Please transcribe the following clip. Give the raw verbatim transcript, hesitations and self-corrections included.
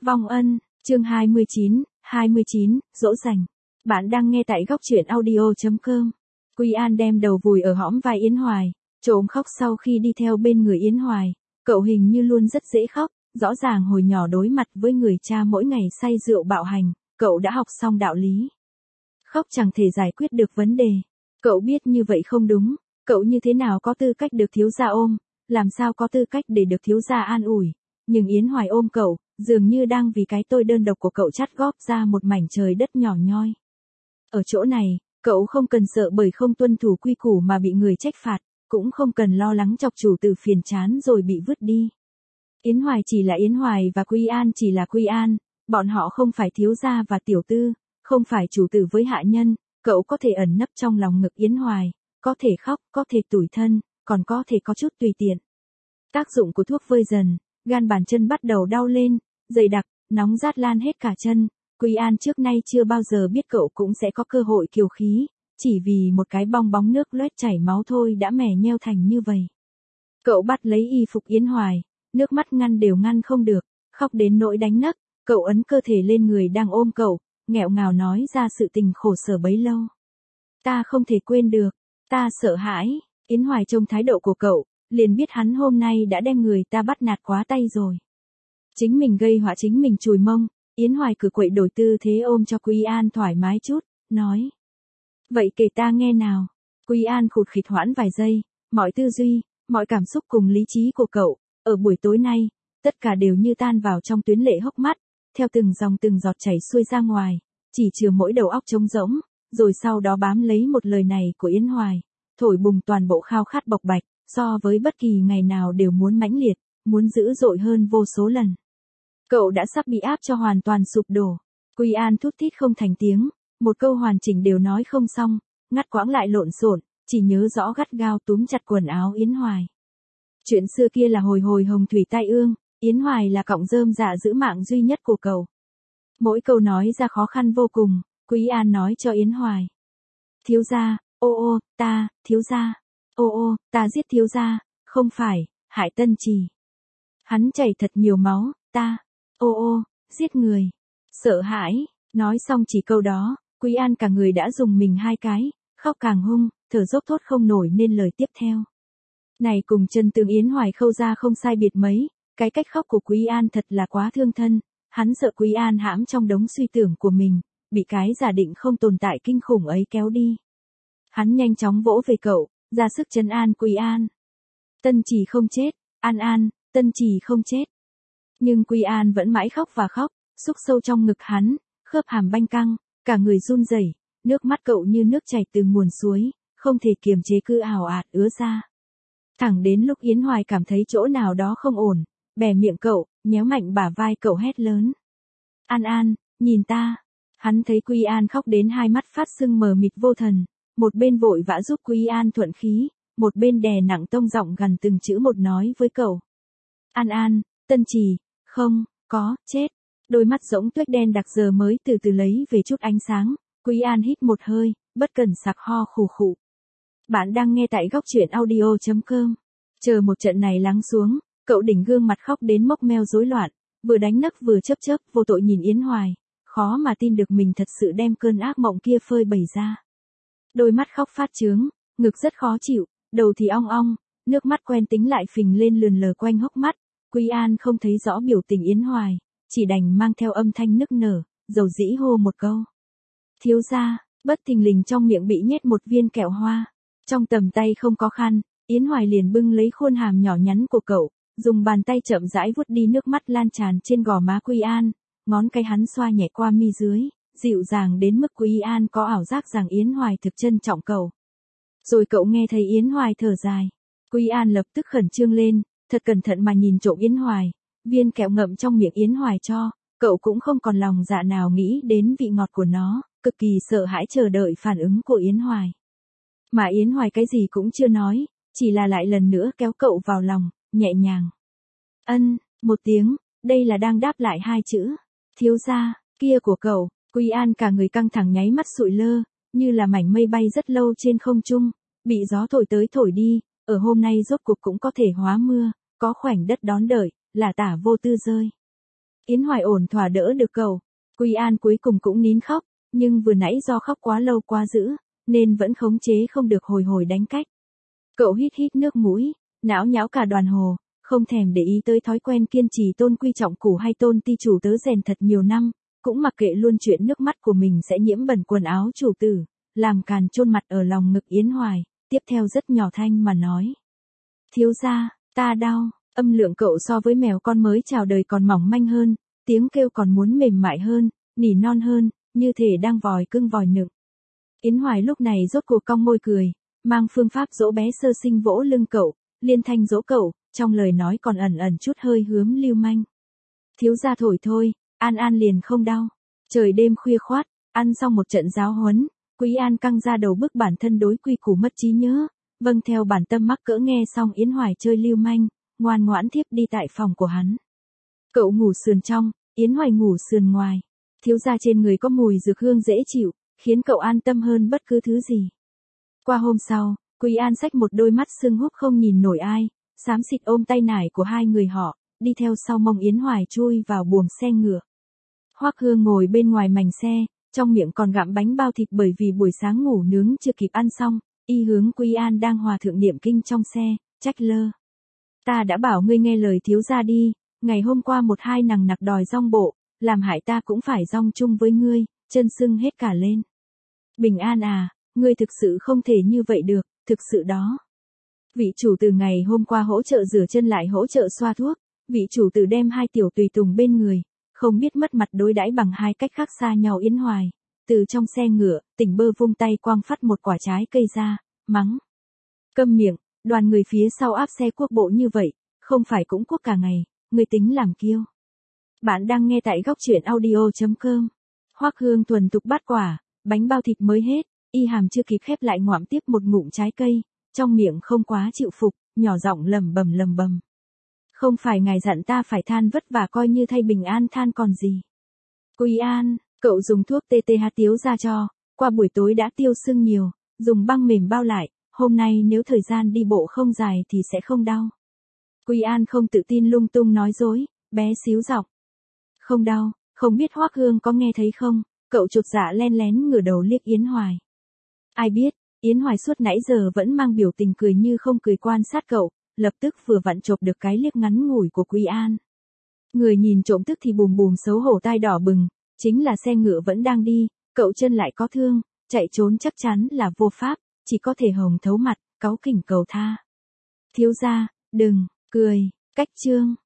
Vong ân, chương hai mươi chín, hai mươi chín, dỗ dành. Bạn đang nghe tại góc truyện audio.com. Quy An đem đầu vùi ở hõm vai Yến Hoài, trộm khóc sau khi đi theo bên người Yến Hoài. Cậu hình như luôn rất dễ khóc, rõ ràng hồi nhỏ đối mặt với người cha mỗi ngày say rượu bạo hành, cậu đã học xong đạo lý. Khóc chẳng thể giải quyết được vấn đề. Cậu biết như vậy không đúng, cậu như thế nào có tư cách được thiếu gia ôm, làm sao có tư cách để được thiếu gia an ủi. Nhưng Yến Hoài ôm cậu, dường như đang vì cái tôi đơn độc của cậu chắt góp ra một mảnh trời đất nhỏ nhoi. Ở chỗ này, cậu không cần sợ bởi không tuân thủ quy củ mà bị người trách phạt, cũng không cần lo lắng chọc chủ tử phiền chán rồi bị vứt đi. Yến Hoài chỉ là Yến Hoài và Quy An chỉ là Quy An, bọn họ không phải thiếu gia và tiểu tư, không phải chủ tử với hạ nhân, cậu có thể ẩn nấp trong lòng ngực Yến Hoài, có thể khóc, có thể tủi thân, còn có thể có chút tùy tiện. Tác dụng của thuốc vơi dần, gan bàn chân bắt đầu đau lên, dày đặc, nóng rát lan hết cả chân. Quy An trước nay chưa bao giờ biết cậu cũng sẽ có cơ hội kiều khí, chỉ vì một cái bong bóng nước loét chảy máu thôi đã mẻ nheo thành như vậy. Cậu bắt lấy y phục Yến Hoài, nước mắt ngăn đều ngăn không được, khóc đến nỗi đánh nấc, cậu ấn cơ thể lên người đang ôm cậu, nghẹo ngào nói ra sự tình khổ sở bấy lâu. Ta không thể quên được, ta sợ hãi. Yến Hoài trông thái độ của cậu, liền biết hắn hôm nay đã đem người ta bắt nạt quá tay rồi. Chính mình gây họa chính mình chùi mông, Yến Hoài cử quậy đổi tư thế ôm cho Quy An thoải mái chút, nói. Vậy kể ta nghe nào. Quy An khụt khịt hoãn vài giây, mọi tư duy, mọi cảm xúc cùng lý trí của cậu, ở buổi tối nay, tất cả đều như tan vào trong tuyến lệ hốc mắt, theo từng dòng từng giọt chảy xuôi ra ngoài, chỉ chừa mỗi đầu óc trống rỗng, rồi sau đó bám lấy một lời này của Yến Hoài, thổi bùng toàn bộ khao khát bộc bạch, so với bất kỳ ngày nào đều muốn mãnh liệt, muốn dữ dội hơn vô số lần. Cậu đã sắp bị áp cho hoàn toàn sụp đổ. Quy An thút thít không thành tiếng, một câu hoàn chỉnh đều nói không xong, ngắt quãng lại lộn xộn, chỉ nhớ rõ gắt gao túm chặt quần áo Yến Hoài. Chuyện xưa kia là hồi hồi hồng thủy tai ương, Yến Hoài là cọng rơm dạ giữ mạng duy nhất của cậu. Mỗi câu nói ra khó khăn vô cùng, Quy An nói cho Yến Hoài. Thiếu gia, ô ô, ta, thiếu gia, ô ô, ta giết thiếu gia, không phải, hại Tân Trì. Hắn chảy thật nhiều máu, ta, ô ô, giết người. Sợ hãi, nói xong chỉ câu đó, Quy An cả người đã dùng mình hai cái, khóc càng hung, thở dốc thốt không nổi nên lời tiếp theo. Này cùng chân tướng Yến Hoài khâu ra không sai biệt mấy, cái cách khóc của Quy An thật là quá thương thân, hắn sợ Quy An hãm trong đống suy tưởng của mình, bị cái giả định không tồn tại kinh khủng ấy kéo đi. Hắn nhanh chóng vỗ về cậu, ra sức trấn an Quy An. Tân Trì không chết, An An, Tân Trì không chết. Nhưng Quy An vẫn mãi khóc và khóc, xúc sâu trong ngực hắn, khớp hàm banh căng, cả người run rẩy, nước mắt cậu như nước chảy từ nguồn suối, không thể kiềm chế cứ ào ạt ứa ra. Thẳng đến lúc Yến Hoài cảm thấy chỗ nào đó không ổn, bè miệng cậu, nhéo mạnh bả vai cậu hét lớn. An An, nhìn ta. Hắn thấy Quy An khóc đến hai mắt phát sưng mờ mịt vô thần, một bên vội vã giúp Quy An thuận khí, một bên đè nặng tông giọng gần từng chữ một nói với cậu. An An, Tân Trì, không, có, chết. Đôi mắt rỗng tuếch đen đặc giờ mới từ từ lấy về chút ánh sáng, Quy An hít một hơi, bất cần sặc ho khù khụ. Bạn đang nghe tại góc truyện audio.com. Chờ một trận này lắng xuống, cậu đỉnh gương mặt khóc đến mốc meo rối loạn, vừa đánh nấc vừa chớp chớp vô tội nhìn Yến Hoài, khó mà tin được mình thật sự đem cơn ác mộng kia phơi bày ra. Đôi mắt khóc phát trướng, ngực rất khó chịu, đầu thì ong ong, nước mắt quen tính lại phình lên lườn lờ quanh hốc mắt. Quy An không thấy rõ biểu tình Yến Hoài, chỉ đành mang theo âm thanh nức nở, dầu dĩ hô một câu. Thiếu gia, bất thình lình trong miệng bị nhét một viên kẹo hoa. Trong tầm tay không có khăn, Yến Hoài liền bưng lấy khuôn hàm nhỏ nhắn của cậu, dùng bàn tay chậm rãi vuốt đi nước mắt lan tràn trên gò má Quy An, ngón cái hắn xoa nhẹ qua mi dưới, dịu dàng đến mức Quy An có ảo giác rằng Yến Hoài thực trân trọng cậu. Rồi cậu nghe thấy Yến Hoài thở dài, Quy An lập tức khẩn trương lên, thật cẩn thận mà nhìn trộm Yến Hoài, viên kẹo ngậm trong miệng Yến Hoài cho, cậu cũng không còn lòng dạ nào nghĩ đến vị ngọt của nó, cực kỳ sợ hãi chờ đợi phản ứng của Yến Hoài. Mà Yến Hoài cái gì cũng chưa nói, chỉ là lại lần nữa kéo cậu vào lòng, nhẹ nhàng. Ân, một tiếng, đây là đang đáp lại hai chữ, thiếu gia, kia của cậu. Quy An cả người căng thẳng nháy mắt sụi lơ, như là mảnh mây bay rất lâu trên không trung, bị gió thổi tới thổi đi, ở hôm nay rốt cuộc cũng có thể hóa mưa, có khoảnh đất đón đợi, là tả vô tư rơi. Yến Hoài ổn thỏa đỡ được cậu. Quy An cuối cùng cũng nín khóc, nhưng vừa nãy do khóc quá lâu quá dữ, nên vẫn khống chế không được hồi hồi đánh cách. Cậu hít hít nước mũi, não nhão cả đoàn hồ, không thèm để ý tới thói quen kiên trì tôn quy trọng củ hay tôn ti chủ tớ rèn thật nhiều năm, cũng mặc kệ luôn chuyện nước mắt của mình sẽ nhiễm bẩn quần áo chủ tử, làm càn chôn mặt ở lòng ngực Yến Hoài, tiếp theo rất nhỏ thanh mà nói. Thiếu gia, ta đau, âm lượng cậu so với mèo con mới chào đời còn mỏng manh hơn, tiếng kêu còn muốn mềm mại hơn, nỉ non hơn, như thể đang vòi cưng vòi nựng. Yến Hoài lúc này rốt cuộc cong môi cười, mang phương pháp dỗ bé sơ sinh vỗ lưng cậu, liên thanh dỗ cậu, trong lời nói còn ẩn ẩn chút hơi hướm lưu manh. Thiếu gia thổi thôi, An An liền không đau. Trời đêm khuya khoát, ăn xong một trận giáo huấn, Quý An căng ra đầu bức bản thân đối quy củ mất trí nhớ, vâng theo bản tâm mắc cỡ nghe xong Yến Hoài chơi lưu manh, ngoan ngoãn thiếp đi tại phòng của hắn. Cậu ngủ sườn trong, Yến Hoài ngủ sườn ngoài. Thiếu gia trên người có mùi dược hương dễ chịu, khiến cậu an tâm hơn bất cứ thứ gì. Qua hôm sau, Quý An xách một đôi mắt sưng húp không nhìn nổi ai, xám xịt ôm tay nải của hai người họ, đi theo sau mông Yến Hoài chui vào buồng xe ngựa. Hoắc Hương ngồi bên ngoài mành xe, trong miệng còn gặm bánh bao thịt bởi vì buổi sáng ngủ nướng chưa kịp ăn xong, y hướng Quý An đang hòa thượng niệm kinh trong xe, trách lơ. Ta đã bảo ngươi nghe lời thiếu gia đi, ngày hôm qua một hai nằng nặc đòi rong bộ, làm hại ta cũng phải rong chung với ngươi, chân sưng hết cả lên. Bình An à, ngươi thực sự không thể như vậy được, thực sự đó. Vị chủ từ ngày hôm qua hỗ trợ rửa chân lại hỗ trợ xoa thuốc, vị chủ tử đem hai tiểu tùy tùng bên người, không biết mất mặt đối đãi bằng hai cách khác xa nhau. Yến Hoài, từ trong xe ngựa, tỉnh bơ vung tay quang phát một quả trái cây ra, mắng. Câm miệng, đoàn người phía sau áp xe quốc bộ như vậy, không phải cũng quốc cả ngày, người tính làm kiêu. Bạn đang nghe tại góc truyện audio chấm com. Hoắc Hương thuần tục bát quả, bánh bao thịt mới hết, y hàm chưa kịp khép lại ngoạm tiếp một ngụm trái cây, trong miệng không quá chịu phục, nhỏ giọng lầm bầm lầm bầm. Không phải ngài dặn ta phải than vất vả coi như thay Bình An than còn gì. Quý An, cậu dùng thuốc tê tê hát tiếu ra cho, qua buổi tối đã tiêu sưng nhiều, dùng băng mềm bao lại, hôm nay nếu thời gian đi bộ không dài thì sẽ không đau. Quý An không tự tin lung tung nói dối, bé xíu giọng. Không đau, không biết Hoắc Hương có nghe thấy không, cậu chột dạ len lén ngửa đầu liếc Yến Hoài. Ai biết, Yến Hoài suốt nãy giờ vẫn mang biểu tình cười như không cười quan sát cậu, lập tức vừa vặn chộp được cái liếc ngắn ngủi của Quý An. Người nhìn trộm tức thì bùm bùm xấu hổ tai đỏ bừng, chính là xe ngựa vẫn đang đi, cậu chân lại có thương, chạy trốn chắc chắn là vô pháp, chỉ có thể hồng thấu mặt, cáu kỉnh cầu tha. Thiếu gia, đừng, cười, cách chương.